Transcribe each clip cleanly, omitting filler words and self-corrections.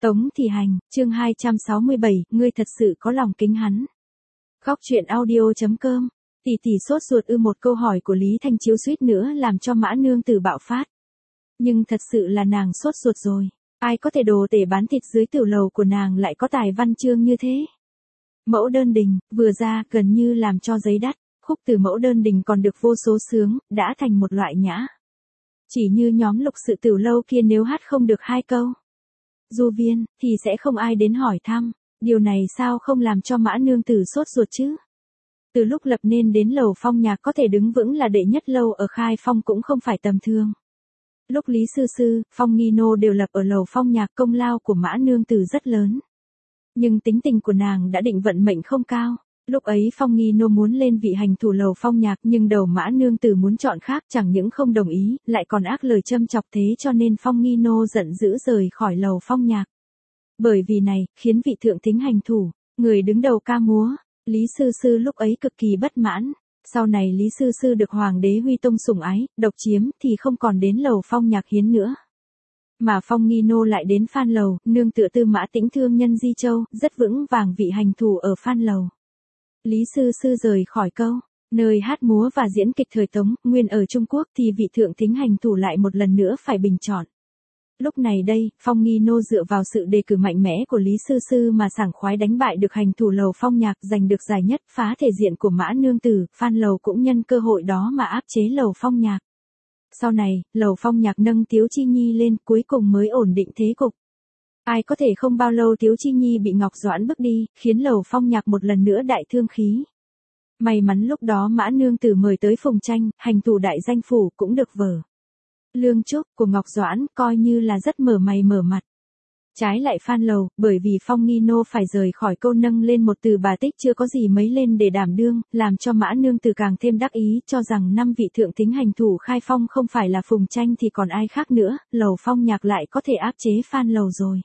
Tống Thị Hành, chương 267, ngươi thật sự có lòng kính hắn. Góc truyện audio.com, tỷ tỷ sốt ruột một câu hỏi của Lý Thanh Chiếu suýt nữa làm cho Mã Nương Tử bạo phát. Nhưng thật sự là nàng sốt ruột rồi, ai có thể đồ tể bán thịt dưới tiểu lầu của nàng lại có tài văn chương như thế. Mẫu đơn đình, vừa ra gần như làm cho giấy đắt, khúc từ mẫu đơn đình còn được vô số sướng, đã thành một loại nhã. Chỉ như nhóm lục sự tiểu lâu kia nếu hát không được 2 câu du viên, thì sẽ không ai đến hỏi thăm, điều này sao không làm cho Mã Nương Tử sốt ruột chứ? Từ lúc lập nên đến lầu Phong Nhạc có thể đứng vững là đệ nhất lâu ở Khai Phong cũng không phải tầm thường. Lúc Lý Sư Sư, Phong Nghi Nô đều lập ở lầu Phong Nhạc, công lao của Mã Nương Tử rất lớn. Nhưng tính tình của nàng đã định vận mệnh không cao. Lúc ấy Phong Nghi Nô muốn lên vị hành thủ lầu Phong Nhạc nhưng đầu Mã Nương Tử muốn chọn khác, chẳng những không đồng ý, lại còn ác lời châm chọc, thế cho nên Phong Nghi Nô giận dữ rời khỏi lầu Phong Nhạc. Bởi vì này, khiến vị thượng thính hành thủ, người đứng đầu ca múa, Lý Sư Sư lúc ấy cực kỳ bất mãn. Sau này Lý Sư Sư được Hoàng đế Huy Tông sủng ái, độc chiếm thì không còn đến lầu Phong Nhạc hiến nữa. Mà Phong Nghi Nô lại đến Phan Lầu, nương tựa Tư Mã Tĩnh thương nhân Di Châu, rất vững vàng vị hành thủ ở Phan Lầu. Lý Sư Sư rời khỏi câu, nơi hát múa và diễn kịch thời Tống, nguyên ở Trung Quốc thì vị thượng thính hành thủ lại một lần nữa phải bình chọn. Lúc này đây, Phong Nghi Nô dựa vào sự đề cử mạnh mẽ của Lý Sư Sư mà sảng khoái đánh bại được hành thủ lầu Phong Nhạc, giành được giải nhất, phá thể diện của Mã Nương Tử. Phan Lầu cũng nhân cơ hội đó mà áp chế lầu Phong Nhạc. Sau này, lầu Phong Nhạc nâng Tiếu Chi Nhi lên, cuối cùng mới ổn định thế cục. Ai có thể không bao lâu Tiếu Chi Nhi bị Ngọc Doãn bức đi, khiến lầu Phong Nhạc một lần nữa đại thương khí. May mắn lúc đó Mã Nương Tử mời tới Phùng Tranh, hành thủ đại danh phủ cũng được vở Lương Trúc của Ngọc Doãn, coi như là rất mở mày mở mặt. Trái lại Phan Lầu, bởi vì Phong Nghi Nô phải rời khỏi câu nâng lên một từ bà tích chưa có gì mấy lên để đảm đương, làm cho Mã Nương Tử càng thêm đắc ý, cho rằng 5 vị thượng thính hành thủ Khai Phong không phải là Phùng Tranh thì còn ai khác nữa, lầu Phong Nhạc lại có thể áp chế Phan Lầu rồi.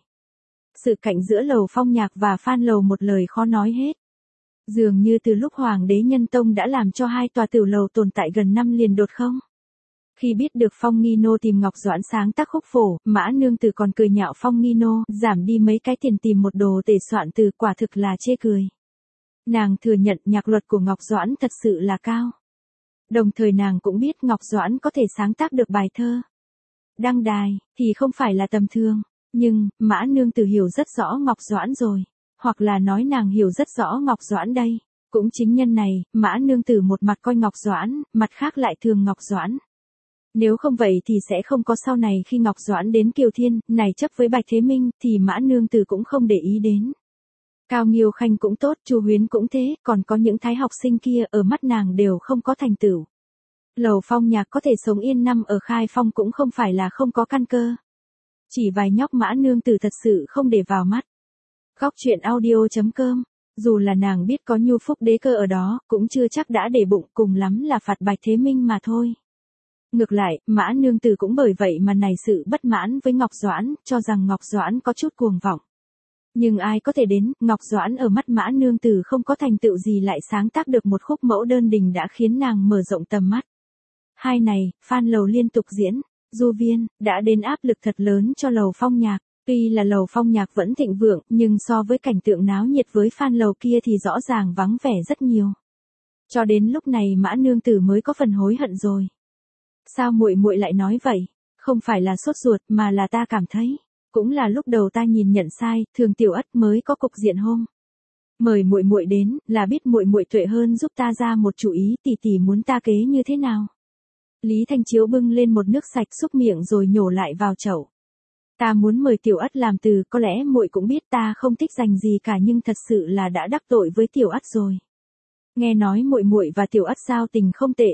Sự cạnh giữa lầu Phong Nhạc và Phan Lầu một lời khó nói hết. Dường như từ lúc Hoàng đế Nhân Tông đã làm cho 2 tòa tiểu lầu tồn tại gần năm liền đột không. Khi biết được Phong Nghi Nô tìm Ngọc Doãn sáng tác khúc phổ, Mã Nương Tử còn cười nhạo Phong Nghi Nô, giảm đi mấy cái tiền tìm một đồ tể soạn từ, quả thực là chê cười. Nàng thừa nhận nhạc luật của Ngọc Doãn thật sự là cao. Đồng thời nàng cũng biết Ngọc Doãn có thể sáng tác được bài thơ đăng đài, thì không phải là tầm thường. Nhưng, Mã Nương Tử hiểu rất rõ Ngọc Doãn rồi. Hoặc là nói nàng hiểu rất rõ Ngọc Doãn đây. Cũng chính nhân này, Mã Nương Tử một mặt coi Ngọc Doãn, mặt khác lại thường Ngọc Doãn. Nếu không vậy thì sẽ không có sau này khi Ngọc Doãn đến Kiều Thiên, này chấp với Bạch Thế Minh, thì Mã Nương Tử cũng không để ý đến. Cao Nghiêu Khanh cũng tốt, Chu Huyến cũng thế, còn có những thái học sinh kia ở mắt nàng đều không có thành tựu. Lầu Phong Nhạc có thể sống yên năm ở Khai Phong cũng không phải là không có căn cơ. Chỉ vài nhóc Mã Nương Tử thật sự không để vào mắt. Góc truyện audio.com, dù là nàng biết có Nhu Phúc đế cơ ở đó, cũng chưa chắc đã để bụng, cùng lắm là phạt Bạch Thế Minh mà thôi. Ngược lại, Mã Nương Tử cũng bởi vậy mà nảy sự bất mãn với Ngọc Doãn, cho rằng Ngọc Doãn có chút cuồng vọng. Nhưng ai có thể đến, Ngọc Doãn ở mắt Mã Nương Tử không có thành tựu gì lại sáng tác được một khúc mẫu đơn đình đã khiến nàng mở rộng tầm mắt. Hai này, Phan Lầu liên tục diễn du viên, đã đến áp lực thật lớn cho lầu Phong Nhạc. Tuy là lầu Phong Nhạc vẫn thịnh vượng, nhưng so với cảnh tượng náo nhiệt với Phan Lầu kia thì rõ ràng vắng vẻ rất nhiều. Cho đến lúc này Mã Nương Tử mới có phần hối hận rồi. Sao muội muội lại nói vậy? Không phải là sốt ruột mà là ta cảm thấy, cũng là lúc đầu ta nhìn nhận sai, thường Tiểu Ất mới có cục diện hôm. Mời muội muội đến, là biết muội muội tuệ hơn giúp ta ra một chủ ý, tỷ tỷ muốn ta kế như thế nào? Lý Thanh Chiếu bưng lên một nước sạch xúc miệng rồi nhổ lại vào chậu. Ta muốn mời Tiểu Ất làm từ, có lẽ muội cũng biết ta không thích dành gì cả nhưng thật sự là đã đắc tội với Tiểu Ất rồi. Nghe nói muội muội và Tiểu Ất giao tình không tệ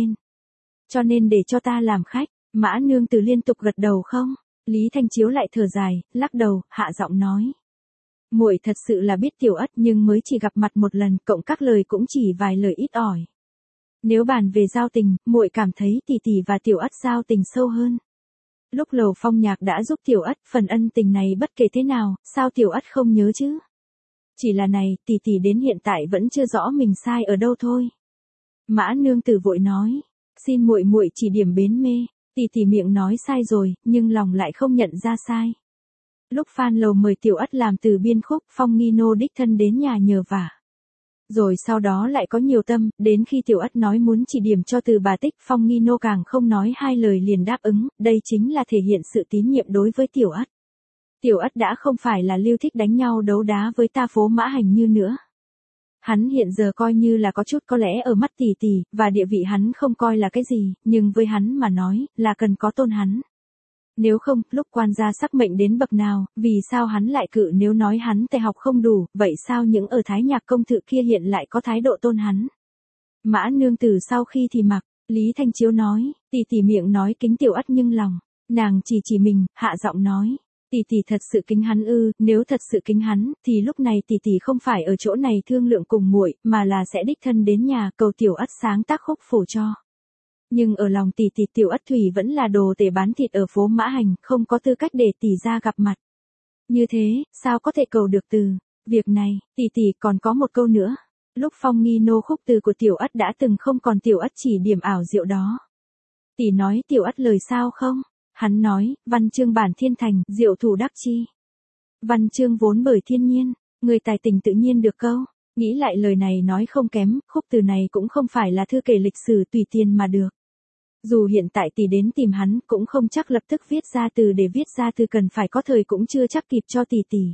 cho nên để cho ta làm khách. Mã Nương Tử liên tục gật đầu không. Lý Thanh Chiếu lại thở dài, lắc đầu, hạ giọng nói. Muội thật sự là biết Tiểu Ất nhưng mới chỉ gặp mặt một lần, cộng các lời cũng chỉ vài lời ít ỏi. Nếu bàn về giao tình, muội cảm thấy tỷ tỷ và Tiểu Ất giao tình sâu hơn. Lúc lầu Phong Nhạc đã giúp Tiểu Ất, phần ân tình này bất kể thế nào, sao Tiểu Ất không nhớ chứ? Chỉ là này, tỷ tỷ đến hiện tại vẫn chưa rõ mình sai ở đâu thôi. Mã Nương Tử vội nói. Xin muội muội chỉ điểm bến mê, tỷ tỷ miệng nói sai rồi, nhưng lòng lại không nhận ra sai. Lúc fan lầu mời Tiểu Ất làm từ biên khúc, Phong Nghi đích thân đến nhà nhờ vả. Rồi sau đó lại có nhiều tâm, đến khi Tiểu Ất nói muốn chỉ điểm cho từ bà Tích, Phong Nghi càng không nói hai lời liền đáp ứng, đây chính là thể hiện sự tín nhiệm đối với Tiểu Ất. Tiểu Ất đã không phải là Lưu thích đánh nhau đấu đá với ta phố Mã Hành như nữa. Hắn hiện giờ coi như là có chút có lẽ ở mắt tỷ tỷ, và địa vị hắn không coi là cái gì, nhưng với hắn mà nói, là cần có tôn hắn. Nếu không, lúc quan gia sắc mệnh đến bậc nào, vì sao hắn lại cự nếu nói hắn tài học không đủ, vậy sao những ở Thái Nhạc công thự kia hiện lại có thái độ tôn hắn? Mã nương tử sau khi thì mặc, Lý Thanh Chiếu nói, tỷ tỷ miệng nói kính Tiểu Ất nhưng lòng, nàng chỉ mình, hạ giọng nói. Tỷ tỷ thật sự kính hắn ư, nếu thật sự kính hắn, thì lúc này tỷ tỷ không phải ở chỗ này thương lượng cùng muội, mà là sẽ đích thân đến nhà cầu Tiểu Ất sáng tác khúc phổ cho. Nhưng ở lòng tỷ tỷ Tiểu Ất Thủy vẫn là đồ tể bán thịt ở phố Mã Hành, không có tư cách để tỷ ra gặp mặt. Như thế, sao có thể cầu được từ? Việc này, tỷ tỷ còn có một câu nữa. Lúc Phong Nghi khúc từ của Tiểu Ất đã từng không còn Tiểu Ất chỉ điểm ảo diệu đó. Tỷ nói Tiểu Ất lời sao không? Hắn nói, văn chương bản thiên thành, diệu thủ đắc chi. Văn chương vốn bởi thiên nhiên, người tài tình tự nhiên được câu. Nghĩ lại lời này nói không kém, khúc từ này cũng không phải là thư kể lịch sử tùy tiền mà được. Dù hiện tại tỷ đến tìm hắn, cũng không chắc lập tức viết ra từ, để viết ra từ cần phải có thời cũng chưa chắc kịp cho tỷ tỷ.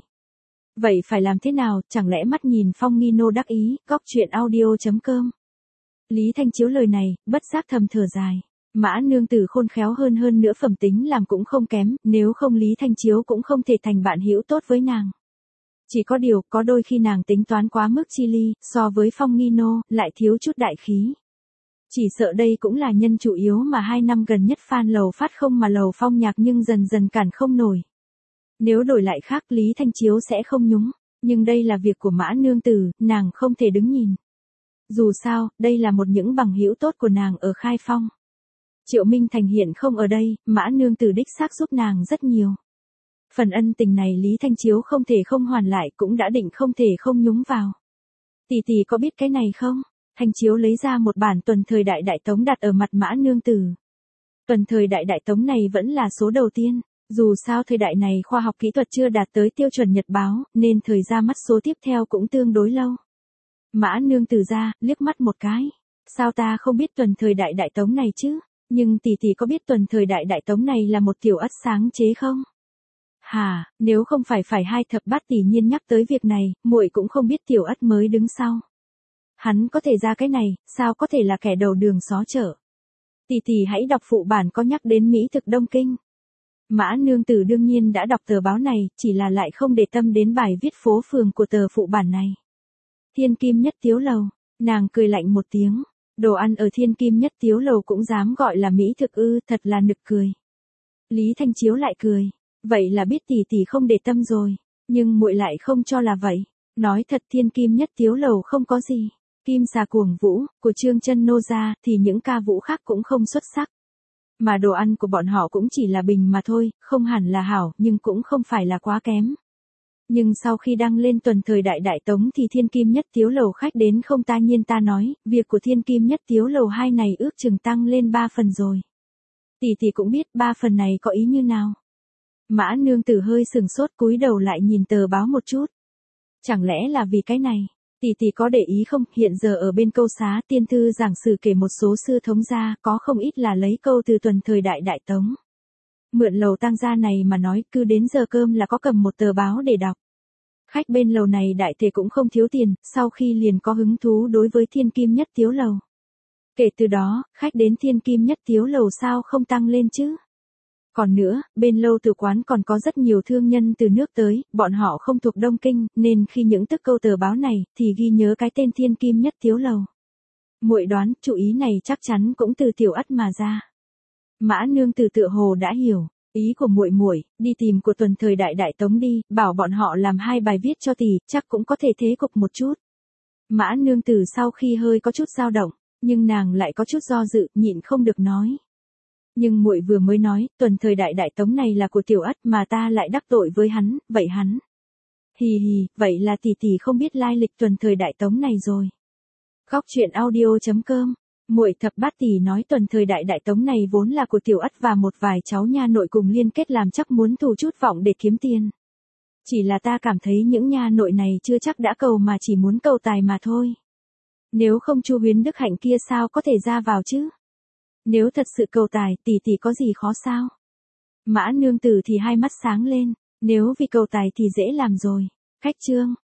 Vậy phải làm thế nào, chẳng lẽ mắt nhìn Phong Nghi đắc ý, góc chuyện audio.com. Lý Thanh Chiếu lời này, bất giác thầm thở dài. Mã nương tử khôn khéo hơn nữa phẩm tính làm cũng không kém, nếu không Lý Thanh Chiếu cũng không thể thành bạn hữu tốt với nàng. Chỉ có điều, có đôi khi nàng tính toán quá mức chi ly, so với Phong Nghi lại thiếu chút đại khí. Chỉ sợ đây cũng là nhân chủ yếu mà 2 năm gần nhất fan lầu phát không mà lầu Phong nhạc nhưng dần dần cản không nổi. Nếu đổi lại khác Lý Thanh Chiếu sẽ không nhúng, nhưng đây là việc của Mã nương tử, nàng không thể đứng nhìn. Dù sao, đây là một những bằng hữu tốt của nàng ở Khai Phong. Triệu Minh Thành hiện không ở đây, Mã nương tử đích xác giúp nàng rất nhiều. Phần ân tình này Lý Thanh Chiếu không thể không hoàn lại, cũng đã định không thể không nhúng vào. Tỷ tỷ có biết cái này không? Thanh Chiếu lấy ra một bản Tuần Thời Đại Đại Tống đặt ở mặt Mã nương tử. Tuần Thời Đại Đại Tống này vẫn là số đầu tiên, dù sao thời đại này khoa học kỹ thuật chưa đạt tới tiêu chuẩn nhật báo, nên thời ra mắt số tiếp theo cũng tương đối lâu. Mã nương tử ra, liếc mắt một cái. Sao ta không biết Tuần Thời Đại Đại Tống này chứ? Nhưng tỷ tỷ có biết Tuần Thời Đại Đại Tống này là một Tiểu Ất sáng chế không? Hà, nếu không phải hai thập bát tỷ nhiên nhắc tới việc này, muội cũng không biết Tiểu Ất mới đứng sau. Hắn có thể ra cái này, sao có thể là kẻ đầu đường xó chợ? Tỷ tỷ hãy đọc phụ bản có nhắc đến Mỹ thực Đông Kinh. Mã nương tử đương nhiên đã đọc tờ báo này, chỉ là lại không để tâm đến bài viết phố phường của tờ phụ bản này. Thiên Kim Nhất Tiếu Lầu, nàng cười lạnh một tiếng. Đồ ăn ở Thiên Kim Nhất Tiếu Lầu cũng dám gọi là mỹ thực ư, thật là nực cười. Lý Thanh Chiếu lại cười. Vậy là biết tỷ tỷ không để tâm rồi. Nhưng muội lại không cho là vậy. Nói thật Thiên Kim Nhất Tiếu Lầu không có gì. Kim xà cuồng vũ, của Trương Chân Nô ra, thì những ca vũ khác cũng không xuất sắc. Mà đồ ăn của bọn họ cũng chỉ là bình mà thôi, không hẳn là hảo, nhưng cũng không phải là quá kém. Nhưng sau khi đăng lên Tuần Thời Đại Đại Tống thì Thiên Kim Nhất Tiếu Lầu khách đến không ta nhiên ta nói, việc của Thiên Kim Nhất Tiếu Lầu 2 này ước chừng tăng lên 3 phần rồi. Tỷ tỷ cũng biết 3 phần này có ý như nào. Mã nương tử hơi sừng sốt cúi đầu lại nhìn tờ báo một chút. Chẳng lẽ là vì cái này? Tỷ tỷ có để ý không, hiện giờ ở bên câu xá tiên thư giảng sử kể một số sư thống gia có không ít là lấy câu từ Tuần Thời Đại Đại Tống. Mượn lầu tang gia này mà nói cứ đến giờ cơm là có cầm một tờ báo để đọc. Khách bên lầu này đại thể cũng không thiếu tiền, sau khi liền có hứng thú đối với Thiên Kim Nhất Tiếu Lầu. Kể từ đó, khách đến Thiên Kim Nhất Tiếu Lầu sao không tăng lên chứ? Còn nữa, bên lâu tử quán còn có rất nhiều thương nhân từ nước tới, bọn họ không thuộc Đông Kinh, nên khi những tức câu tờ báo này, thì ghi nhớ cái tên Thiên Kim Nhất Tiếu Lầu. Muội đoán, chủ ý này chắc chắn cũng từ Tiểu Ất mà ra. Mã nương tử tựa hồ đã hiểu ý của muội, đi tìm của Tuần Thời Đại Đại Tống đi, bảo bọn họ làm 2 bài viết cho tỷ, chắc cũng có thể thế cục một chút. Mã nương tử sau khi hơi có chút dao động, nhưng nàng lại có chút do dự, nhịn không được nói. Nhưng muội vừa mới nói, Tuần Thời Đại Đại Tống này là của Tiểu Ất mà ta lại đắc tội với hắn, vậy hắn. Hì hì, vậy là tỷ tỷ không biết lai lịch Tuần Thời Đại Tống này rồi. Góc chuyện audio.com. Muội thập bát tỷ nói Tuần Thời Đại Đại Tống này vốn là của Tiểu Ất và một vài cháu nha nội cùng liên kết làm chắc muốn thù chút vọng để kiếm tiền. Chỉ là ta cảm thấy những nha nội này chưa chắc đã cầu mà chỉ muốn cầu tài mà thôi. Nếu không Chu Huyến Đức Hạnh kia sao có thể ra vào chứ? Nếu thật sự cầu tài, tỷ có gì khó sao? Mã Nương Tử thì hai mắt sáng lên, nếu vì cầu tài thì dễ làm rồi. Khách Trương